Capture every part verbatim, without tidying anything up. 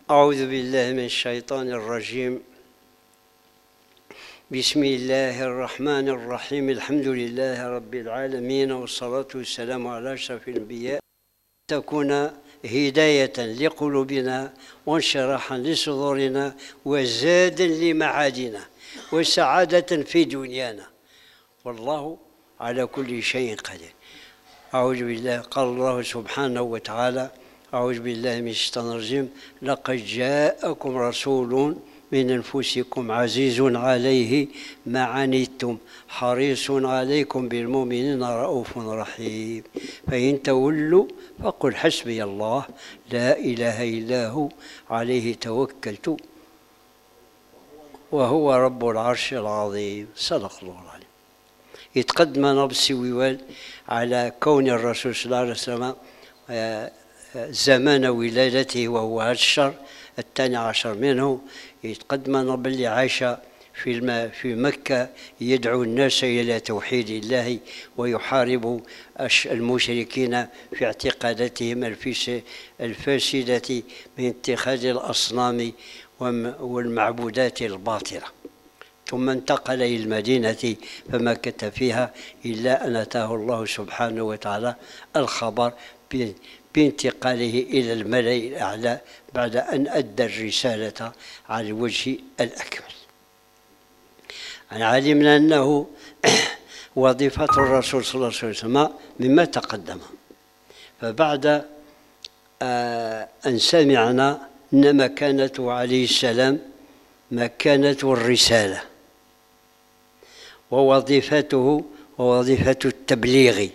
أعوذ بالله من الشيطان الرجيم. بسم الله الرحمن الرحيم. الحمد لله رب العالمين، والصلاة والسلام على أشرف الأنبياء. تكون هداية لقلوبنا وانشراحا لصدورنا وزادا لمعادنا وسعادة في دنيانا، والله على كل شيء قدير. أعوذ بالله. قال الله سبحانه وتعالى: أعوذ بالله من الشيطان الرجيم: لقد جاءكم رسول من أنفسكم عزيز عليه ما عنتم حريص عليكم بالمؤمنين رؤوف رحيم، فإن تولوا فقل حسبي الله لا إله إلا هو عليه توكلت وهو رب العرش العظيم. صدق الله العظيم. يتقدمنا بالسويوال على كون الرسول صلى الله عليه وسلم زمان ولادته وهو هذا الشهر الثاني عشر منه. يتقدمنا باللي عاش في في مكة يدعو الناس إلى توحيد الله ويحارب المشركين في اعتقاداتهم الفاسدة من اتخاذ الأصنام والمعبودات الباطلة، ثم انتقل إلى المدينة فمكث فيها إلا أن أتاه الله سبحانه وتعالى الخبر بانتقاله إلى الملأ الأعلى بعد أن أدى الرسالة على الوجه الأكمل. علمنا أنه وظيفة الرسول صلى الله عليه وسلم مما تقدم، فبعد أن سمعنا أن مكانته عليه السلام مكانة الرسالة، ووظيفته ووظيفة التبليغ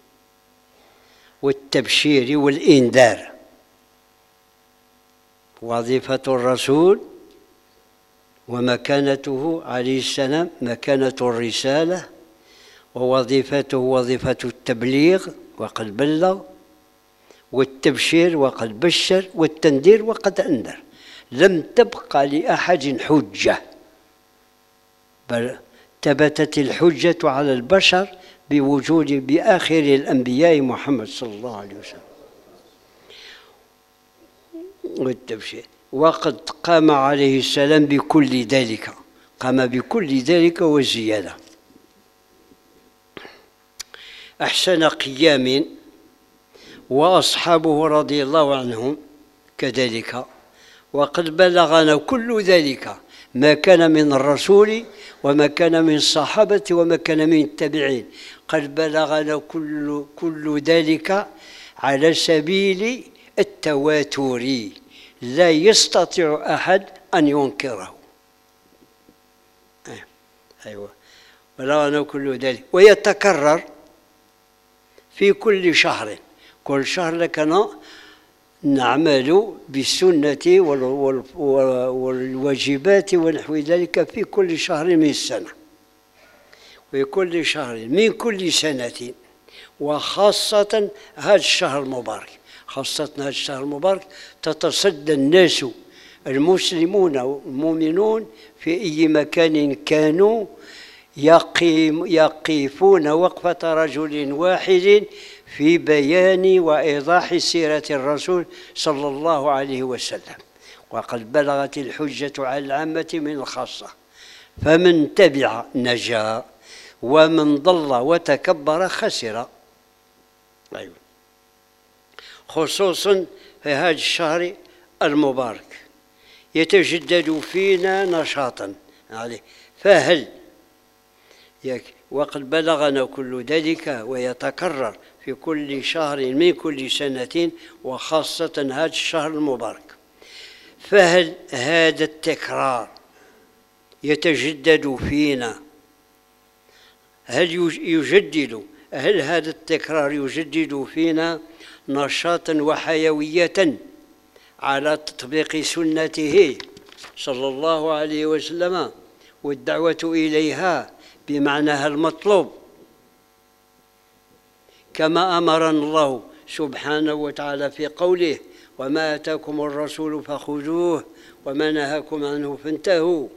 والتبشير والإنذار. وظيفة الرسول ومكانته عليه السلام مكانة الرسالة، ووظيفته وظيفة التبليغ وقد بلغ، والتبشير وقد بشر، والتنذير وقد أنذر. لم تبقى لأحد حجة، بل ثبتت الحجة على البشر بوجود بآخر الأنبياء محمد صلى الله عليه وسلم. والتبشير وقد قام عليه السلام بكل ذلك، قام بكل ذلك وزيادة. أحسن قيام، وأصحابه رضي الله عنهم كذلك، وقد بلغنا كل ذلك ما كان من الرسول وما كان من الصحابة وما كان من التابعين. قد بلغنا كل كل ذلك على سبيل التواتر، لا يستطيع أحد أن ينكره. أيوة، بلغنا كل ذلك، ويتكرر في كل شهر. كل شهر لكنا نعمل بالسنة والواجبات ونحو ذلك في كل شهر من السنة، في كل شهر من كل سنة، وخاصة هذا الشهر المبارك. خاصة هذا الشهر المبارك تتصدى الناس المسلمون والمؤمنون في أي مكان كانوا يقيم يقفون وقفة رجل واحد في بيان وإيضاح سيرة الرسول صلى الله عليه وسلم. وقد بلغت الحجة على العامة من الخاصة، فمن تبع نجا ومن ضل وتكبر خسر. أيوة. خصوصا في هذا الشهر المبارك يتجدد فينا نشاطا عليه، فهل وقد بلغنا كل ذلك ويتكرر في كل شهر من كل سنة، وخاصة هذا الشهر المبارك، فهل هذا التكرار يتجدد فينا؟ هل يجدد هل هذا التكرار يجدد فينا نشاطا وحيوية على تطبيق سنته صلى الله عليه وسلم والدعوة إليها بمعناها المطلوب، كما أمرنا الله سبحانه وتعالى في قوله: وما آتاكم الرسول فخذوه وما نهاكم عنه فانتهوا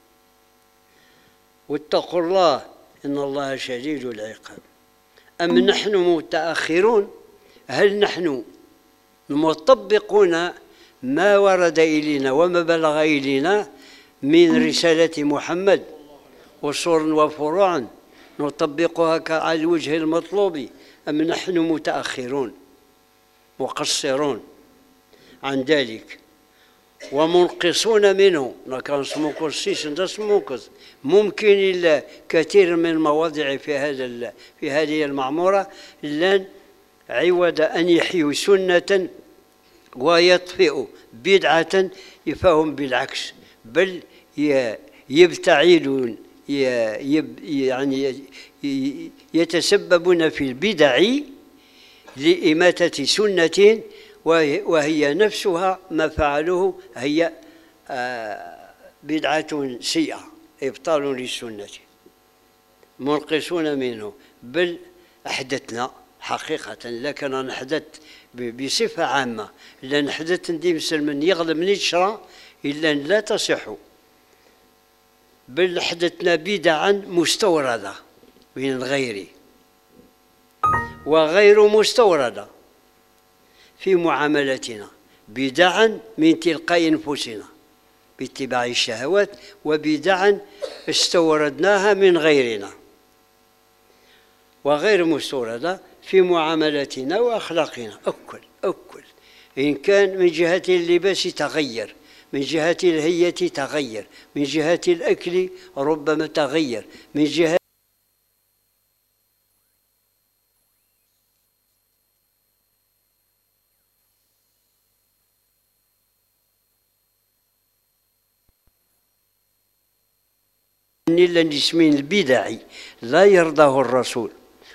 واتقوا الله إن الله شديد العقاب. أم نحن متأخرون؟ هل نحن مطبقون ما ورد إلينا وما بلغ إلينا من رسالة محمد أصول وفروع نطبقها على الوجه المطلوب، أم نحن متأخرون مقصرون عن ذلك ومنقصون منه؟ كان منقصيش منقص ممكن إلا كثير من المواضع في هذا في هذه المعمورة لن عوض أن يحيوا سنة ويطفئوا بدعة فهم بالعكس بل يبتعدون يعني يتسببون في البدع لإماتة سنة وهي نفسها ما فعلوه هي بدعة سيئة إبطال للسنة منقصون منه. بل أحدثنا حقيقة، لكن أنا أحدث بصفة عامة، لأن أحدث ندي مسلم يغلب من يشرى إلا لا تصح، بل أحدثنا بدعا مستوردة من الغير وغير مستوردة في معاملتنا، بدعا من تلقاء أنفسنا باتباع الشهوات، وبدعا استوردناها من غيرنا وغير مستوردة في معاملتنا وأخلاقنا. أكل أكل إن كان من جهة اللباس تغير، من جهة الهيئة تغير، من جهة الأكل ربما تغير، من جهة إلا جسمين البدعي لا يرضاه الرسول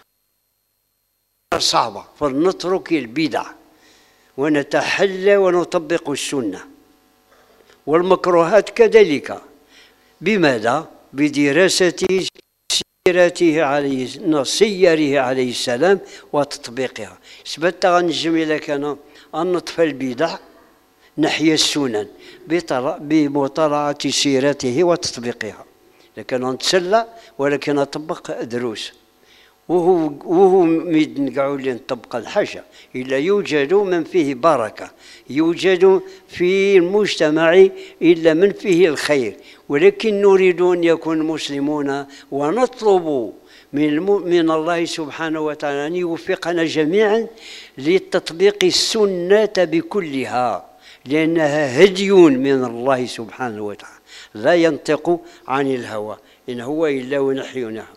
صعبة، فلنترك البدع ونتحلى ونطبق السنة والمكروهات كذلك. بماذا؟ بدراسة سيرته عليه سيره عليه السلام وتطبيقها. سبت غنجم إلا كان أن نطفى البدع نحيا السنن بمطالعة سيرته وتطبيقها، لكن نتسلى ولكن نطبق دروس وهو وهو نقعوا لي نطبق الحاجة إلا يوجد من فيه بركة، يوجد في المجتمع إلا من فيه الخير، ولكن نريد أن يكون مسلمون ونطلب من من الله سبحانه وتعالى أن يوفقنا جميعا لتطبيق السنة بكلها، لأنها هدي من الله سبحانه وتعالى لا ينطق عن الهوى إن هو إلا ونحيونها.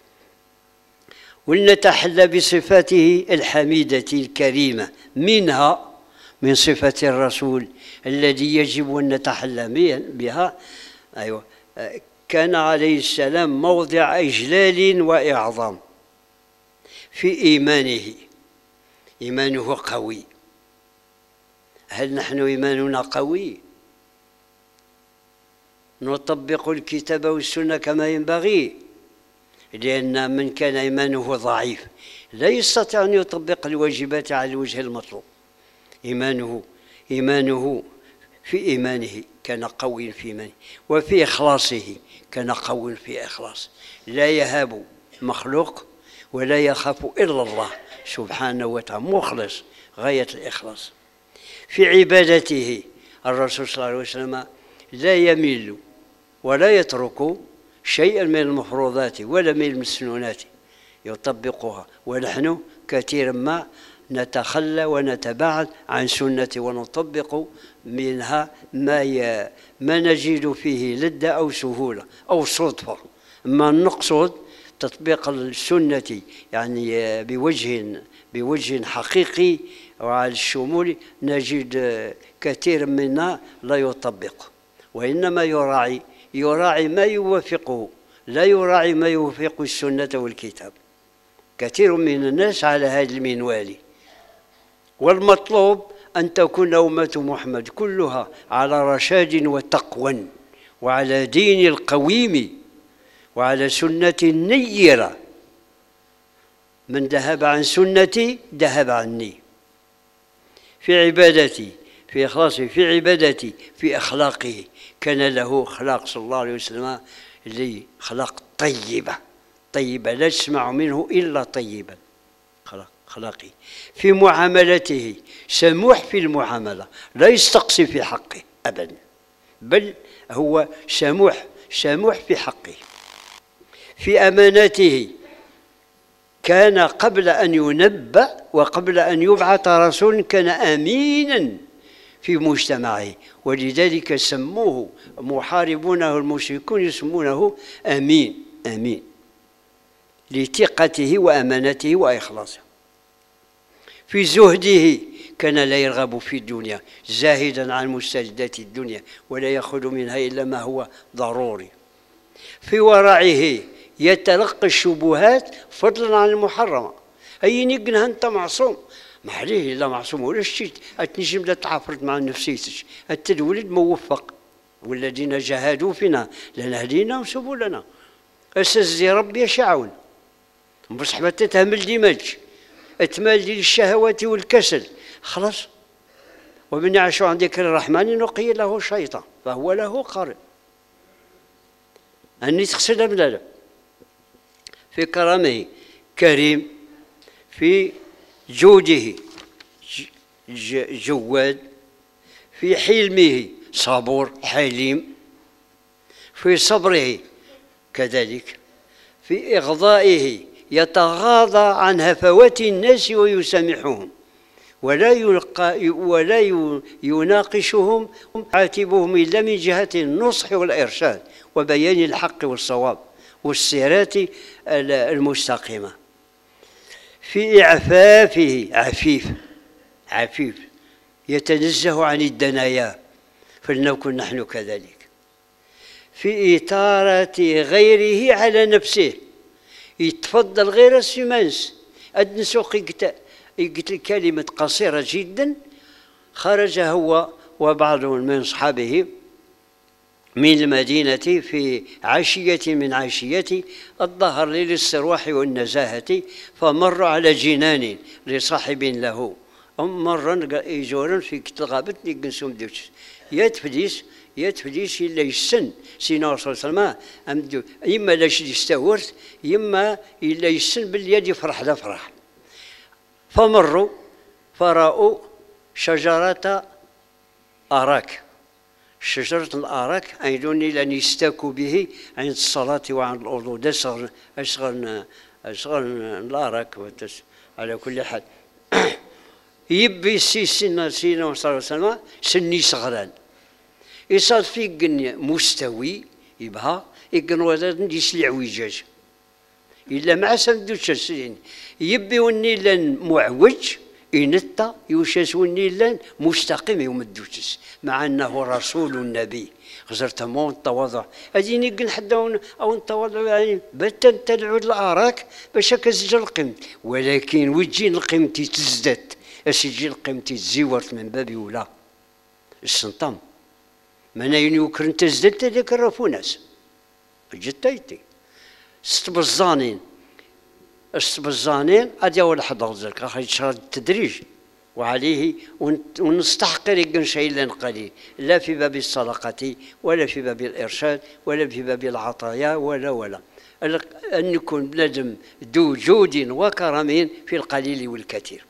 ولنتحلى بصفاته الحميدة الكريمة، منها من صفة الرسول الذي يجب أن نتحلى بها. أيوة، كان عليه السلام موضع إجلال وإعظام في إيمانه، إيمانه قوي. هل نحن إيماننا قوي؟ نطبق الكتاب والسنة كما ينبغي؟ لأن من كان إيمانه ضعيف لا يستطيع أن يطبق الواجبات على الوجه المطلوب. إيمانه إيمانه في إيمانه كان قوي في إيمانه، وفي إخلاصه كان قوي في إخلاص، لا يهاب مخلوق ولا يخاف إلا الله سبحانه وتعالى، مخلص غاية الإخلاص. في عبادته الرسول صلى الله عليه وسلم لا يميل ولا يترك شيئا من المفروضات ولا من المسنونات يطبقها، ونحن كثيرا ما نتخلى ونتباعد عن سنة ونطبق منها ما ي... ما نجد فيه لذة أو سهولة أو صدفة. ما نقصد تطبيق السنة يعني بوجه بوجه حقيقي وعلى الشمول، نجد كثير منا لا يطبق، وإنما يراعي يراعي ما يوافقه، لا يراعي ما يوافق السنة والكتاب. كثير من الناس على هذا المنوال، والمطلوب أن تكون أمة محمد كلها على رشاد وتقوى وعلى دين القويم وعلى سنة نيرة. من ذهب عن سنتي ذهب عني في عبادتي، في إخلاصه، في عبادتي، في أخلاقه. كان له أخلاق صلى الله عليه وسلم اللي أخلاق طيبة طيبة لا تسمع منه إلا طيبا، أخلاق أخلاقي. في معاملته سموح في المعاملة، لا يستقصي في حقه أبدا، بل هو سموح سموح في حقه. في أمانته كان قبل أن ينبأ وقبل أن يبعث رسول كان أمينا في مجتمعه، ولذلك سموه محاربونه المشركون يسمونه أمين أمين لثقته وأمانته وإخلاصه. في زهده كان لا يرغب في الدنيا، زاهدا عن مستلزمات الدنيا ولا يأخذ منها إلا ما هو ضروري. في ورعه يتلقى الشبهات فضلا عن المحرمة. أي نقنها أنت معصوم، ما عليه إلا معصوم ولا شيء أتنجم لا تعافرت مع نفسيتك، التولد موفق، والذين جاهدوا فينا لنهديناهم سبلنا. أساس ربي يشعون بصح ما تتهمل دماغك، اتمال للشهوات والكسل خلاص. ومن يعش عن ذكر الرحمن نقي له شيطان فهو له قرين. أني تقصد أم لا؟ في كرمه كريم، في جوده جواد، في حلمه صبور حليم، في صبره كذلك، في إغضائه يتغاضى عن هفوات الناس ويسامحهم ولا يلقى ولا يناقشهم عاتبهم إلا من جهة النصح والإرشاد وبيان الحق والصواب والصراط المستقيمة. في إعفافه عفيف عفيف يتنزه عن الدنايا فلنكن نحن كذلك. في إثارة غيره على نفسه يتفضل غير السمانس. أدنسوق قلت كلمة قصيرة جدا، خرج هو وبعض من أصحابه من المدينة في عشية من عشيات الظهر للاسترواح والنزاهة، فمر على جنان لصاحب له، مرة يجورن في الغابة يقنسون دوش يتفديس يتفديس إلا يسن سينا رسول الله صلى الله عليه وسلم، إما لاش يستورت إما إلا يسن باليد يفرح لا فرح. فمروا فرأوا شجرة أراك، شجرة الأراك أيضون إلى أن يستاكوا به عند الصلاة وعند الوضوء. أصغر أصغر أصغر الأراك على كل حال. يبي سي سينا سينا صلى الله عليه وسلم سني صغران يصاد في قن مستوي يبها يقن ولد يسلي عويجاج إلا مع سندوتش السين يبي وني لن معوج ينتا يوشاس وني لن مستقيم يوم الدوتس مع أنه رسول النبي خزرت مون التواضع هذه نقن حدا أو التواضع يعني بتن تلعود الأراك باش كزج القيمة، ولكن وتجي القيمة تزداد اش يجي القيمة تزيورت من باب ولا السنطام من ينوكر انت زدت هذاك الرفوناس جتيتي ست بالظانين ست بالظانين هذا هو الحضر ذلك راح يشرد التدريج وعليه ونستحقر يقن شيئا قليل، لا في باب الصدقة ولا في باب الإرشاد ولا في باب العطايا ولا ولا أن يكون بنادم ذو جود وكرم في القليل والكثير.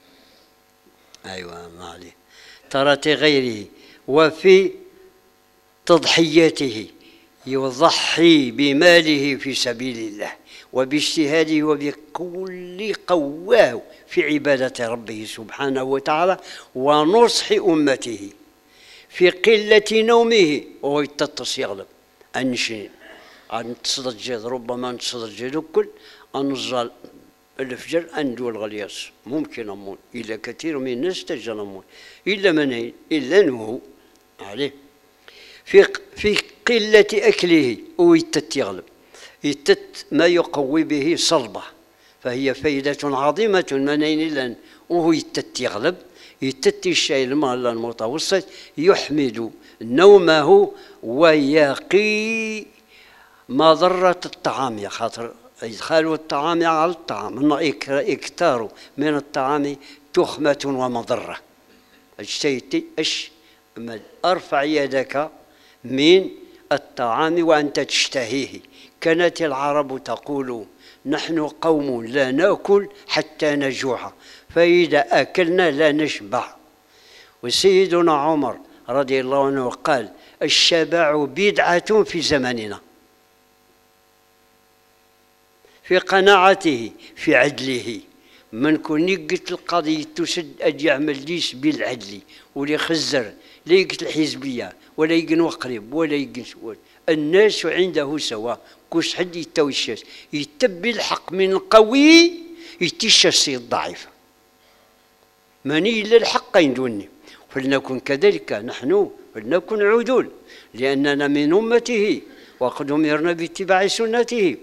أيوة ما عليه. ترى غيره وفي تضحياته يضحي بماله في سبيل الله وباجتهاده وبكل قواه في عبادة ربه سبحانه وتعالى ونصح أمته. في قلة نومه وهو يتطس يغلب أنشين أن تصدجد ربما تصدجد كل أنزل الفجر أندو الغلياس ممكن أمون إلا كثير من الناس تجنمون إلا من إلا نهو عليه. في في قلة أكله ويتت يغلب يتت ما يقوي به صلبه فهي فائدة عظيمة منين لن وهو يتت يغلب يتت الشيء المال المتوسط يحمد نومه ويقي مضرة الطعام يا خاطر إدخال الطعام على الطعام أن إكثار من الطعام تخمة ومضرة. اجتيتي أش أرفع يدك من الطعام وأنت تشتهيه كانت العرب تقول نحن قوم لا نأكل حتى نجوع، فإذا أكلنا لا نشبع. وسيدنا عمر رضي الله عنه قال الشبع بدعة في زماننا، في قناعته، في عدله. من كوني قلت القضية تسد أجي يعمل ليس بالعدل ولا يخزر، لا يقتل الحزبية ولا يقن وقريب ولا يقن سؤال. الناس عنده سواء، كوش حد يتوشش يتبي الحق من القوي يتشش الضعيف، ماني إلا الحق يندوني. فلنكن كذلك نحن، فلنكن عدول لأننا من أمته وقد أمرنا باتباع سنته.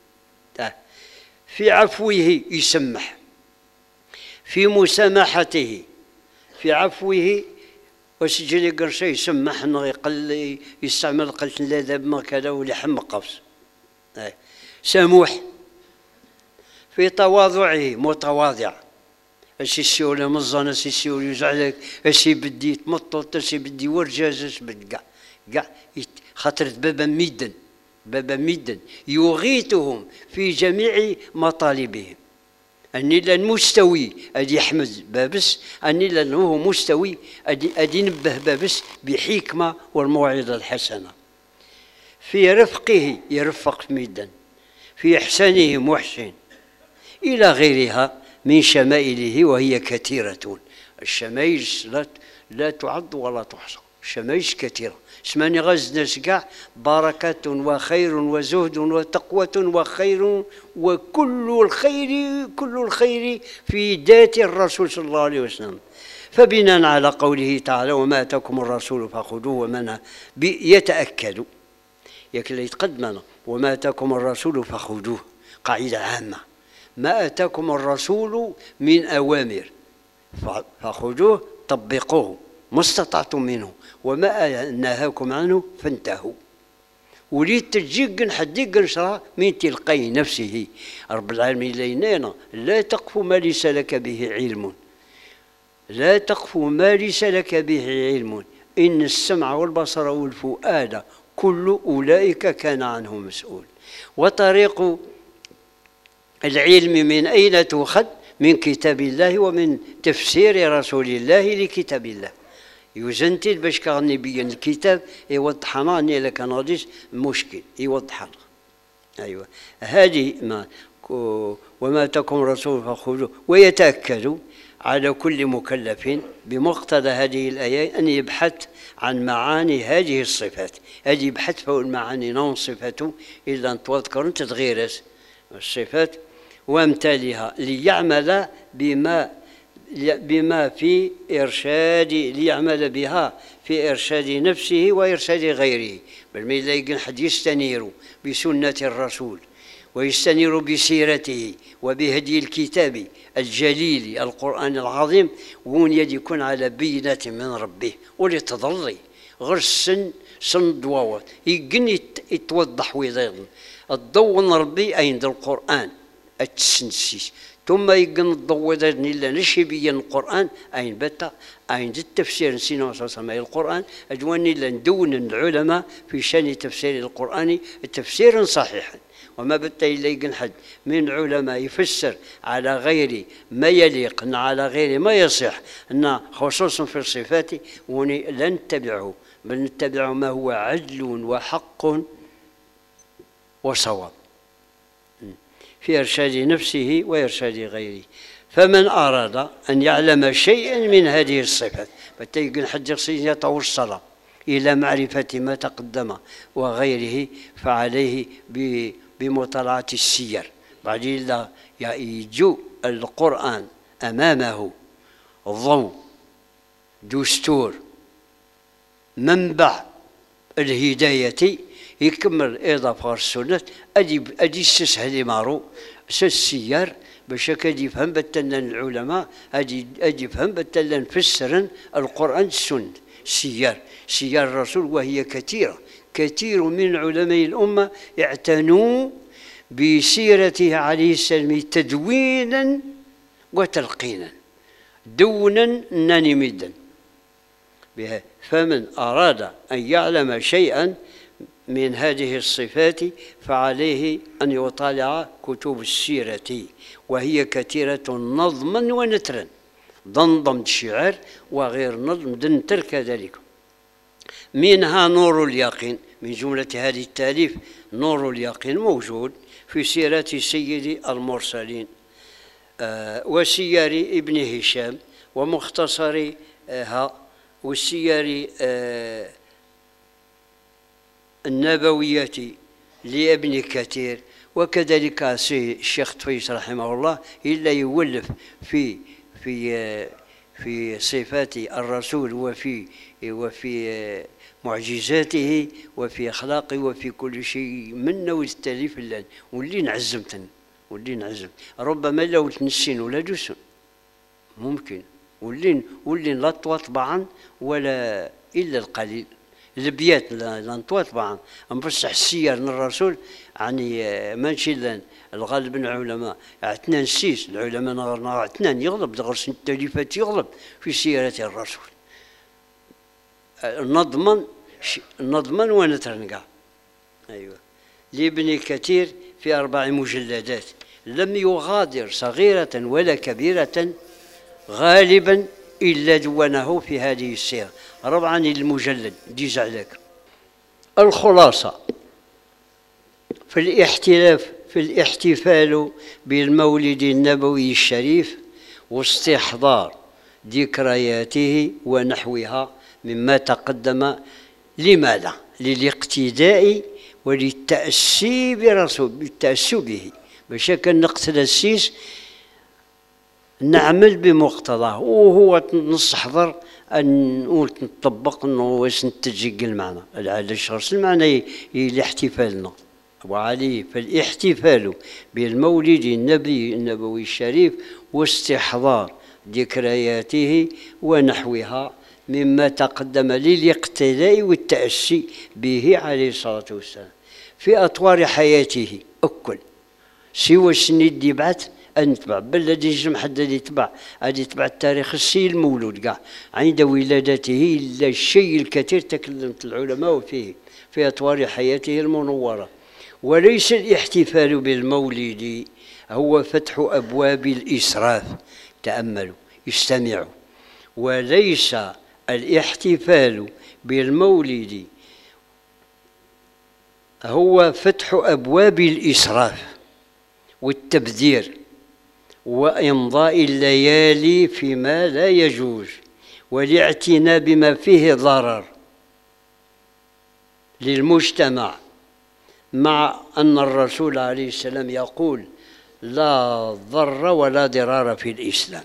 في عفوه يسمح، في مسامحته، في عفوه وسجل قرشي يسمح يقل يستعمل قلت الأدب ما كذا ولحم قفص. سموح. في تواضعه متواضع، اش السيولة مزانة اش السيولة يزعلك اش بدي تمطط اش بدي ورجاز اش بدي كاع كاع خاطر بابا ميدن بابا ميدن يغيثهم في جميع مطالبهم. أني لن مستوي أدي يحمد بابس، أني لن هو مستوي أدي أدي نبه بابس بحكمة والموعظة الحسنة. في رفقه يرفق ميدن، في إحسانه محسن، إلى غيرها من شمائله وهي كثيرة. الشمائل لا لا تعد ولا تحصى، الشمائل كثيرة. اسماني غاز ناس كاع بركة وخير وزهد وتقوى وخير وكل الخير كل الخير في ذات الرسول صلى الله عليه وسلم. فبناء على قوله تعالى وما أتاكم الرسول فخذوه ومن يتأكد ياك اللي يتقدمنا وما أتاكم الرسول فخذوه قاعدة عامة. ما أتاكم الرسول من أوامر فخذوه طبقوه ما استطعتم منه، وما نهاكم عنه فانتهوا. وليد تجيق حد نشرى من تلقي نفسه. رب العالمين لينانا لا تقف ما ليس لك به علم، لا تقف ما ليس لك به علم إن السمع والبصر والفؤاد كل أولئك كان عنه مسؤول. وطريق العلم من أين تؤخذ؟ من كتاب الله ومن تفسير رسول الله لكتاب الله. يوزنتي باش كان يبين الكتاب يوضح لنا اني الا كان غاديش مشكل يوضح لنا. ايوه هذه ما وما اتاكم الرسول فخذوه. ويتاكد على كل مكلف بمقتضى هذه الايه ان يبحث عن معاني هذه الصفات. هذه يبحث فوق المعاني نون صفته الا ان تذكر تتغير الصفات وامثالها ليعمل بما بما في إرشاد ليعمل بها في إرشاد نفسه وإرشاد غيره. بل ما يلاقي حد يستنير بسنة الرسول ويستنير بسيرته وبهدي الكتاب الجليل القرآن العظيم، وون يد يكون على بينة من ربه ولتضلي غير السن سن ضواوات يقن يتوضح ويضيض الضوء ربي عند القرآن التسنسيس ثم يقن الضوء ذاتني إلا نشي بين القرآن أين بتا أين التفسير نسينا وصلنا القرآن أجواني لندون العلماء في شأن تفسير القرآن تفسيرا صحيحا. وما بتا إلا يقن حد من علماء يفسر على غير ما يليق على غير ما يصح أن خصوصا في الصفات وني لن نتبعه بل نتبع ما هو عدل وحق وصواب في إرشاد نفسه وإرشاد غيره. فمن أراد أن يعلم شيئا من هذه الصفات فتيقن حد يتوصل إلى معرفة ما تقدم وغيره فعليه بمطالعة السير. بعد يجو القرآن أمامه ضوء دستور منبع الهداية يكمل إضافة السنة أدي أدي استسهل مارو السيار باش كادي يفهم بتلنا العلماء أدي أدي يفهم بتلنا نفسرن القرآن السنة سيار سيار الرسول وهي كثيرة. كثير من علماء الأمة اعتنوا بسيرته عليه السلام تدوينا وتلقينا دونا نانمدا بها. فمن أراد أن يعلم شيئا من هذه الصفات فعليه أن يطالع كتب السيرة، وهي كثيرة نظما ونثرا، ضمضم الشعر وغير نظم دنتر كذلك. منها نور اليقين، من جملة هذه التاليف نور اليقين موجود في سيرة سيد المرسلين آه وسير ابن هشام ومختصرها آه والسير آه النبوية لابن كثير، وكذلك الشيخ طفيس رحمه الله إلا يولف في في في صفات الرسول وفي وفي معجزاته وفي أخلاقه وفي كل شيء من نوع التاليف اللان واللي نعزمتن واللي نعزم ربما لو تنسين ولا جسم ممكن واللي واللي لا طبعا ولا إلا القليل البيات لا نطوى طبعا بصح السير من الرسول يعني ماشي لان الغالب من العلماء اعتنا نسيس العلماء اعتنا يغلب غرس التاليفات يغلب في سيرة الرسول نضمن نضمن ونترنقع. ايوه لابن كثير في اربع مجلدات لم يغادر صغيرة ولا كبيرة غالبا إلا دونه في هذه السيرة ربعا المجلد دي زعلك. الخلاصة في الاحتلاف في الاحتفال بالمولد النبوي الشريف واستحضار ذكرياته ونحوها مما تقدم. لماذا؟ للاقتداء وللتأسي برسول بالتأسي به باش كان نقتل السيس نعمل بمقتضاه وهو نستحضر أن نطبق أنه واش نتجي المعنى العادة الشخص المعنى الاحتفالنا وعليه فالاحتفال بالمولد النبي النبوي الشريف واستحضار ذكرياته ونحوها مما تقدم للاقتداء والتأسي به عليه الصلاة والسلام في أطوار حياته أكل سوى السنيد يبعث أن يتبع بل الذي يجمع حد اللي يتبع هذا يتبع التاريخ السي المولود كاع عند ولادته إلا الشيء الكثير تكلمت العلماء فيه في أطوار حياته المنورة. وليس الاحتفال بالمولد هو فتح أبواب الإسراف، تأملوا استمعوا، وليس الاحتفال بالمولد هو فتح أبواب الإسراف والتبذير وإمضاء الليالي فيما لا يجوز والاعتناء بما فيه ضرر للمجتمع، مع أن الرسول عليه السلام يقول لا ضر ولا ضرار في الإسلام.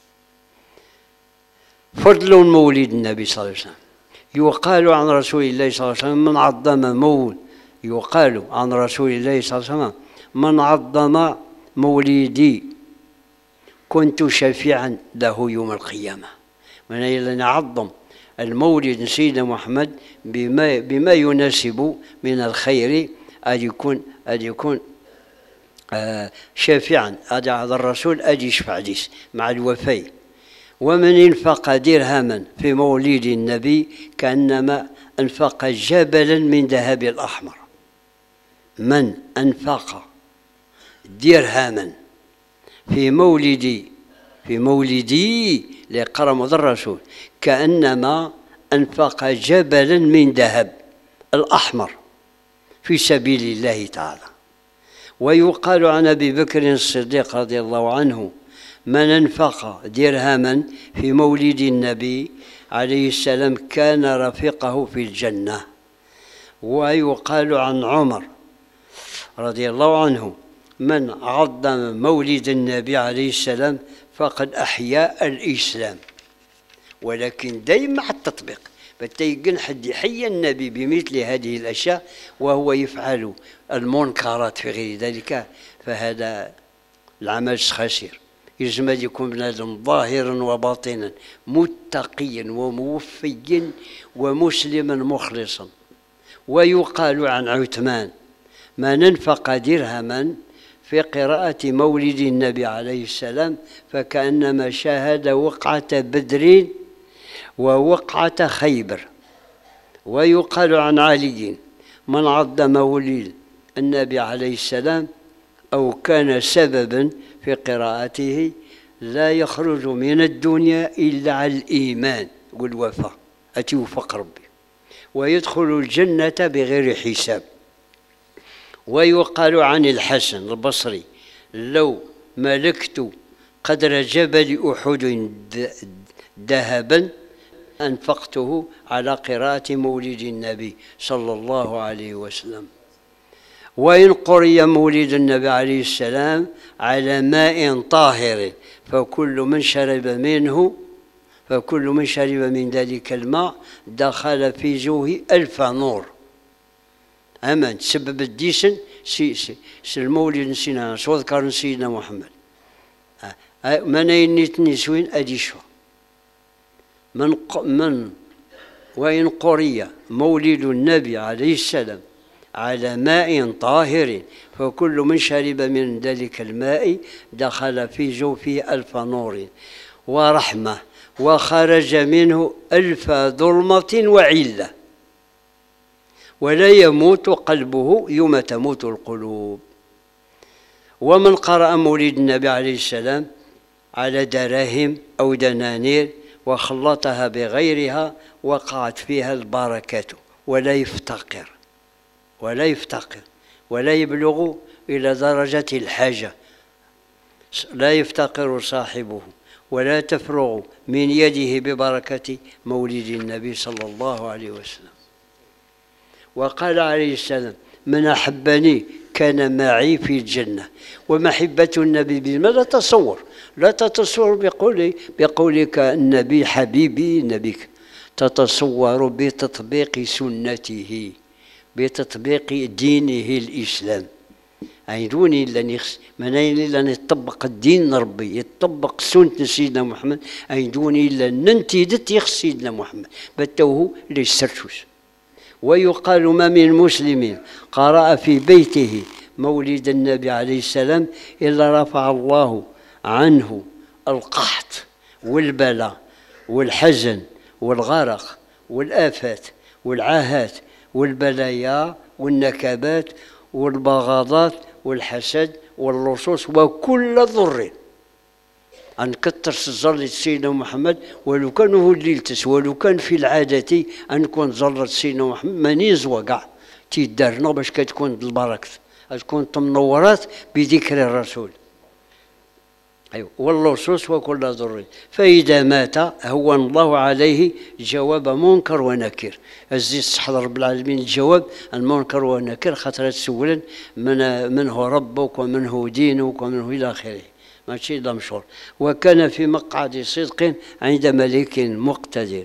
فضل مولد النبي صلى الله عليه وسلم. يقال عن رسول الله صلى الله عليه وسلم من عظم مولد يقال عن رسول الله صلى الله عليه وسلم من عظم مولدي كنت شفيعا له يوم القيامة. من أين نعظم المولد سيدنا محمد بما بما يناسب من الخير أن يكون أن يكون آه شافعا هذا الرسول أجي يشفع ديس مع الوفاء. ومن انفق درهما في مولد النبي كأنما انفق جبلا من ذهب الأحمر. من انفق درهما في مولدي في مولدي لقرم الرسول كأنما أنفق جبلا من ذهب الأحمر في سبيل الله تعالى. ويقال عن أبي بكر الصديق رضي الله عنه من انفق درهما في مولد النبي عليه السلام كان رفيقه في الجنة. ويقال عن عمر رضي الله عنه من عظم مولد النبي عليه السلام فقد أحيا الإسلام. ولكن دائما مع التطبيق بتيقن حد يحيي النبي بمثل هذه الأشياء وهو يفعل المنكرات في غير ذلك فهذا العمل خسير. يجب أن يكون بنادم ظاهرا وباطنا متقيا وموفيا ومسلما مخلصا. ويقال عن عثمان من انفق درهما في قراءة مولد النبي عليه السلام فكأنما شاهد وقعة بدر ووقعة خيبر. ويقال عن علي من عظم مولد النبي عليه السلام أو كان سببا في قراءته لا يخرج من الدنيا إلا على الإيمان والوفاء، أتوفق ربي، ويدخل الجنة بغير حساب. ويقال عن الحسن البصري: لو ملكت قدر جبل أحد ذهبا أنفقته على قراءة مولد النبي صلى الله عليه وسلم. وإن قرئ مولد النبي عليه السلام على ماء طاهر فكل من شرب منه فكل من شرب من ذلك الماء دخل في جوه ألف نور. أما تسبب الديسن سي سي, سي المولد نسينا وذكر سيدنا محمد من ينتني سوين أدي شو من من وإن قرئ مولد النبي عليه السلام على ماء طاهر فكل من شرب من ذلك الماء دخل في جوفه ألف نور ورحمة وخرج منه ألف ظلمة وعلة، ولا يموت قلبه يوم تموت القلوب. ومن قرأ مولد النبي عليه السلام على دراهم أو دنانير وخلطها بغيرها وقعت فيها البركة، ولا يفتقر ولا يفتقر ولا يبلغ إلى درجة الحاجة، لا يفتقر صاحبه ولا تفرغ من يده ببركة مولد النبي صلى الله عليه وسلم. وقال عليه السلام: من أحبني كان معي في الجنة. ومحبة النبي بما لا تصور لا تتصور بقولي بقولك النبي حبيبي نبيك، تتصور بتطبيق سنته بتطبيق دينه الإسلام. عينوني لن يخس منين لن يطبق الدين ربي يطبق سنة سيدنا محمد، عينوني لن ننتدت يخس سيدنا محمد بتوه ليسترشوش. ويقال: ما من مسلم قرأ في بيته مولد النبي عليه السلام إلا رفع الله عنه القحط والبلاء والحزن والغرق والآفات والعاهات والبلايا والنكبات والبغاضات والحسد واللصوص وكل ضر. أنكتر زرة سيدنا محمد ولو كان هو اللي يلتس، ولو كان في العادة أن كون زرة سيدنا محمد مانيز وقع تيدارنا باش كتكون البركة تكون منورات بذكر الرسول. أيوة. واللصوص وكل ضر، فإذا مات هون الله عليه جواب منكر ونكير. الزيت صحة رب العالمين الجواب المنكر والنكير خاطر تسولا من منه ربك ومنه دينك ومنه إلى آخره، ماشي إلا مشهور. وكان في مقعد صدق عند ملك مقتدر.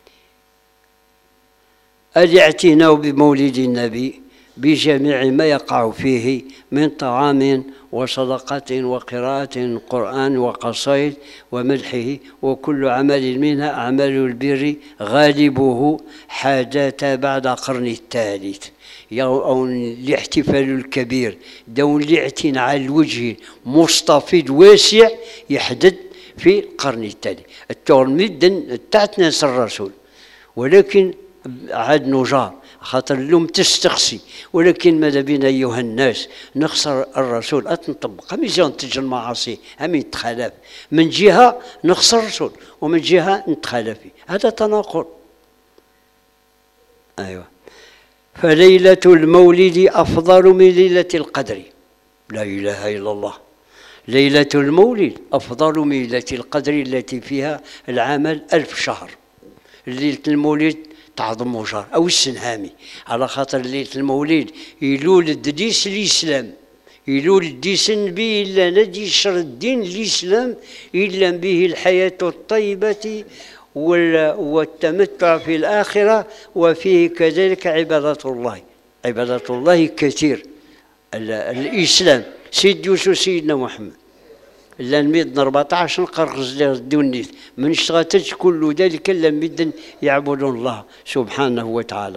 الاعتناء بمولد النبي بجميع ما يقع فيه من طعام وصدقة وقراءة قرآن وقصائد ومدحه، وكل عمل منها أعمال البر غالبه حدث بعد قرن الثالث. أو الاحتفال الكبير دون الاعتناء على الوجه مستفيض واسع يحدث في القرن الثالث. التورميد تاعت ناس الرسول، ولكن عاد نجار خاطر اللوم تستقسي، ولكن ماذا بنا أيها الناس نخسر الرسول أتنطبق ميزان تجي المعاصي هم يتخالف، من جهة نخسر الرسول ومن جهة نتخالف، هذا تناقض. أيوة. فليلة المولد أفضل من ليلة القدر. لا إله إلا الله. ليلة المولد أفضل من ليلة القدر التي فيها العمل ألف شهر. ليلة المولد تعظم وجار أو السنهامي، على خاطر ليلة المولد يلولد ديس الإسلام، يلولد ديس النبي إلا ندي شر الدين الإسلام إلا به الحياة الطيبة والتمتع في الآخرة، وفيه كذلك عبادة الله. عبادة الله كثير. الإسلام سيد يوسف سيدنا محمد لان ميدن أربعطاش نقرقز له الدنيا من اشتغلتش كل ذلك لم ميدن يعبدون الله سبحانه وتعالى.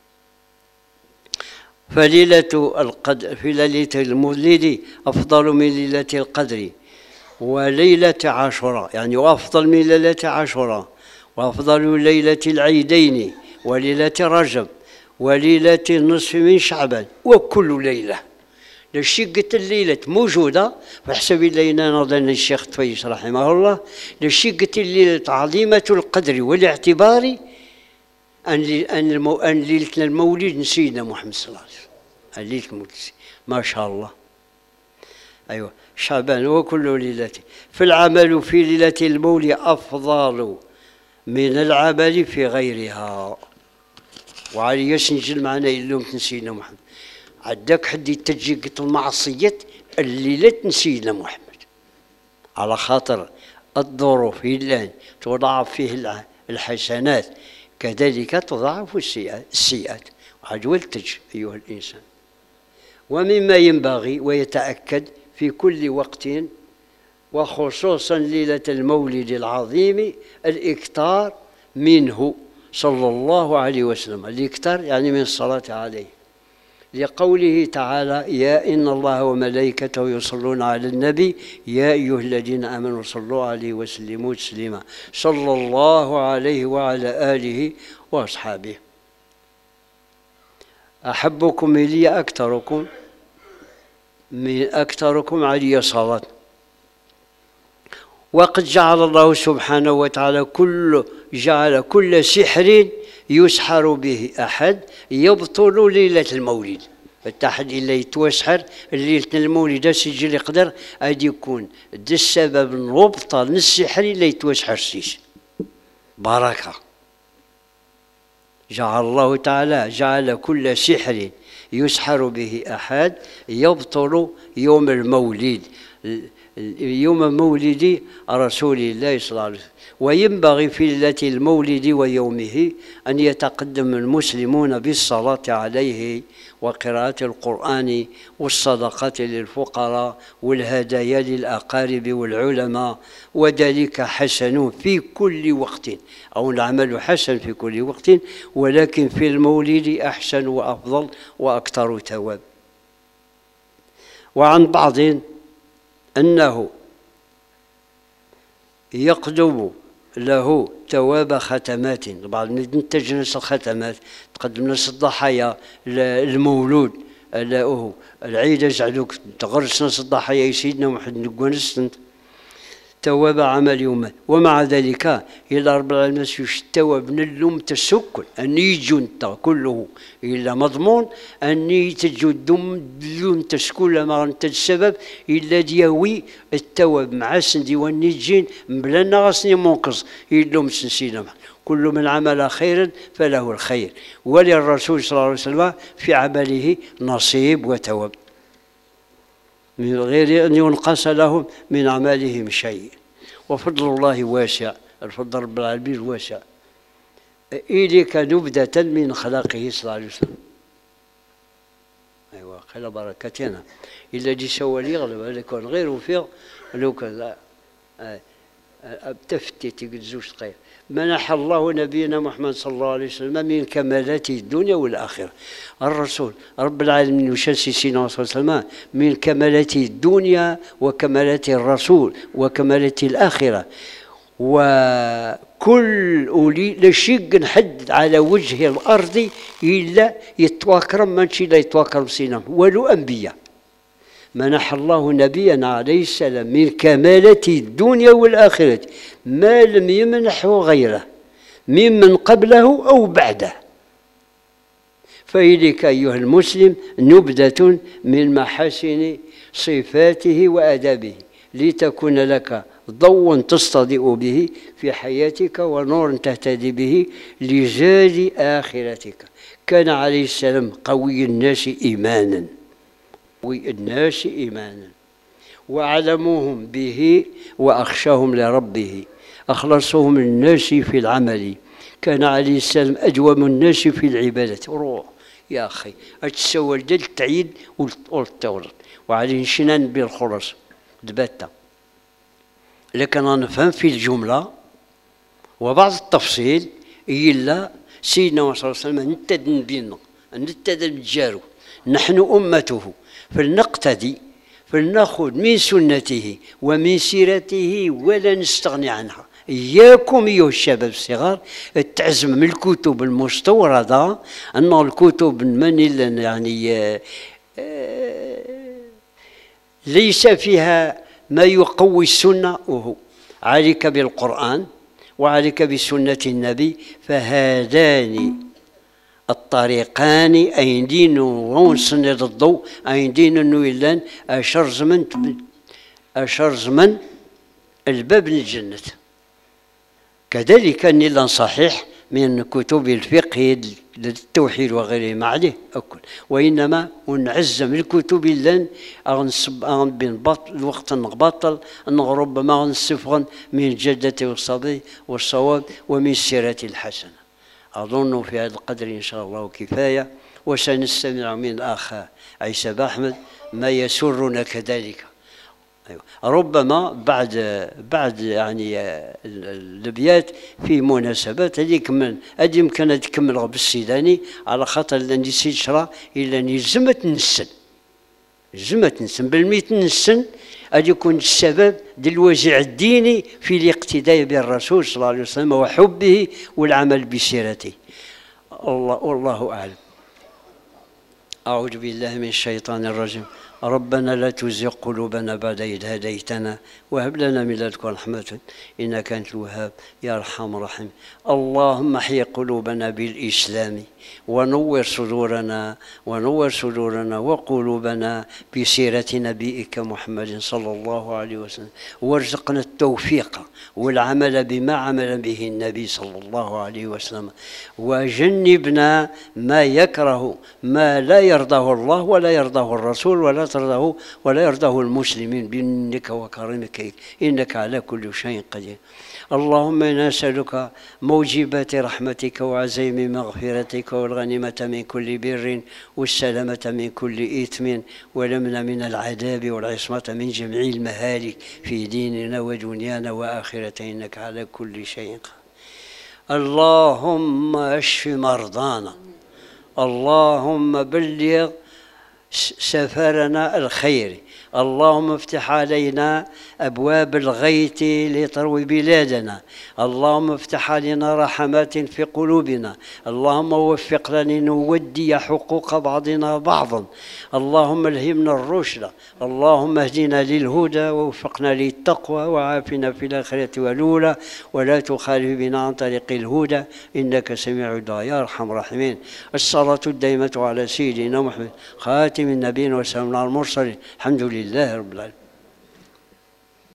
فليلة القدر في ليلة المولد أفضل من ليلة القدر وليلة عاشوراء، يعني وأفضل من ليلة عاشوراء، وأفضل ليلة العيدين وليلة رجب وليلة النصف من شعبان وكل ليلة. لشقة الليلة موجودة فحسب لينا نظن الشيخ طفيس رحمه الله، لشقة الليلة عظيمة القدر والاعتبار أن أن ليلة المولد سيدنا محمد صلى الله عليه وسلم، ليلة المولد ما شاء الله. أيوة شعبان وكل ليلة، فالعمل في ليلة المولد أفضل من العمل في غيرها. وعلي يسنجل معنا اليوم سيدنا محمد عداك حد يتجي المعصية الليلة سيدنا محمد، على خاطر الظروف الآن تضاعف فيه الحسنات كذلك تضاعف السيئات. وعجولتج أيها الإنسان. ومما ينبغي ويتأكد في كل وقت وخصوصا ليلة المولد العظيم الإكثار منه صلى الله عليه وسلم. الإكثار يعني من الصلاة عليه، لقوله تعالى: يا إن الله وملائكته يصلون على النبي يا أيها الذين آمنوا صلوا عليه وسلموا تسليما. صلى الله عليه وعلى آله وأصحابه. أحبكم إلي أكثركم من أكثركم علي صلاة. وقد جعل الله سبحانه وتعالى كل جعل كل سحر يسحر به أحد يبطل ليلة المولد. فالتحد إلا يتوسحر ليلة المولد سجل يقدر أن يكون ده السبب نبطل السحر اللي يتوسحر سيس بركة. جعل الله تعالى جعل كل سحر يسحر به أحد يبطل يوم المولد، يوم مولد رسول الله صلى الله عليه وسلم. وينبغي في ليلة المولد ويومه أن يتقدم المسلمون بالصلاة عليه وقراءة القرآن والصدقة للفقراء والهدايا للأقارب والعلماء، وذلك حسن في كل وقت، أو العمل حسن في كل وقت، ولكن في المولد أحسن وأفضل وأكثر ثواب. وعن بعض أنه يقدم له ثواب ختمات. بعض ننتج ناس الختمات تقدم ناس الضحايا المولود لاؤه العيد جعلوك تغرس ناس الضحايا سيدنا محمد نقونس ثواب عمل يوم. ومع ذلك إلى رب العالمين الثواب من اللوم تسكن أن يجو انت كله إلا مضمون أن يتجو الدم اللوم تسكن لما أنت السبب إلا دياوي الثواب مع سندي والنجين بلا غسني منقص اللوم سنسينا. كل من عمل خيرا فله الخير، وللرسول صلى الله عليه وسلم في عمله نصيب وثواب من غير أن ينقص لهم من أعمالهم شيء. وفضل الله واسع، الفضل رب العالمين واسع. إليك نبذة من خلقه صلى الله عليه وسلم. أيوة خير بركتنا إلا دي سوى لي يغلب لكن غير وفيق لو كان تفتي تقول زوج دقائق. منح الله نبينا محمد صلى الله عليه وسلم من كمالات الدنيا والآخرة. الرسول رب العالمين وشمس سيدنا صلى الله عليه وسلم من كمالات الدنيا وكمالات الرسول وكمالات الآخرة. وكل أولي لشيء نحد على وجه الأرض إلا يتواكرم من شيء لا يتواكرم سيدنا ولو أنبياء. منح الله نبينا عليه السلام من كمالات الدنيا والآخرة ما لم يمنحه غيره ممن قبله أو بعده. فإليك أيها المسلم نبذة من محاسن صفاته وآدابه لتكون لك ضوء تستضيء به في حياتك ونور تهتدي به لجال آخرتك. كان عليه السلام قوي الناس إيمانا قوي الناس إيمانا وأعلموهم به وأخشاهم لربه، أخلصهم الناس في العمل. كان عليه السلام أدوم الناس في العبادة. روح يا أخي أتسوى الدل تعيد والتورط وعليه شنان بالخلص دبتا. لكن أنا نفهم في الجملة وبعض التفصيل إلا سيدنا صلى الله عليه وسلم نتد نبينا نتد نجارو نحن أمته فلنقتدي فلنأخذ من سنته ومن سيرته ولا نستغني عنها إياكم أيها الشباب الصغار تعزم من الكتب المستوردة، أن الكتب من يعني ليس فيها ما يقوي السنة، وهو عليك بالقرآن وعليك بسنة النبي، فهذان الطريقان أيدين ونسند الضوء أيدين النويلان أشر زمن أشر زمن الباب للجنة. كذلك النيلان صحيح من كتب الفقه للتوحيد وغيره ما عليه أكل، وإنما ونعزم الكتب اللان أغنصب أغنبين باطل الوقت نغبطل أن ربما غنصفغن من الجدة والصبي والصواب ومن السيرة الحسنة. أظن في هذا القدر إن شاء الله كفاية، وسنستمع من الأخ عيسى بأحمد ما يسرنا كذلك. ربما بعد بعد يعني الابيات في مناسبات هذيك من هذه يمكن تكمل بالسيداني على خاطر اللي سيد شرا الا نزمت نسن زمت نسن بالميت نسن غادي يكون السبب ديال الوازع الديني في الاقتداء بالرسول صلى الله عليه وسلم وحبه والعمل بسيرته. الله والله اعلم. أعوذ بالله من الشيطان الرجيم. ربنا لا تزغ قلوبنا بعد إذ هديتنا وهب لنا من لدنك رحمة إنك أنت الوهاب يا أرحم الراحمين. اللهم احيي قلوبنا بالإسلام ونور صدورنا ونور صدورنا وقلوبنا بسيرة نبيك محمد صلى الله عليه وسلم، وارزقنا التوفيق والعمل بما عمل به النبي صلى الله عليه وسلم، وجنبنا ما يكره ما لا يرضاه الله ولا يرضاه الرسول ولا ترضاه ولا يرضاه المسلمين بإنك وكرمك إنك على كل شيء قدير. اللهم إنا نسألك موجبات رحمتك وعزيم مغفرتك والغنيمة من كل بر والسلامة من كل إثم والأمن من العذاب والعصمة من جميع المهالك في ديننا ودنيانا وآخرة إنك على كل شيء قدير. اللهم اشف مرضانا، اللهم بلغ سفرنا الخير، اللهم افتح علينا أبواب الغيث لتروي بلادنا، اللهم افتح علينا رحمات في قلوبنا، اللهم وفقنا لنودي حقوق بعضنا بعضا، اللهم الهمنا الرشد، اللهم اهدنا للهدى ووفقنا للتقوى وعافنا في الآخرة والأولى ولا تخالف بنا عن طريق الهدى إنك سميع الدعاء يا أرحم الراحمين. الصلاة الدائمة على سيدنا محمد خاتم النبيين وسلام على المرسلين، الحمد لله رب العالمين.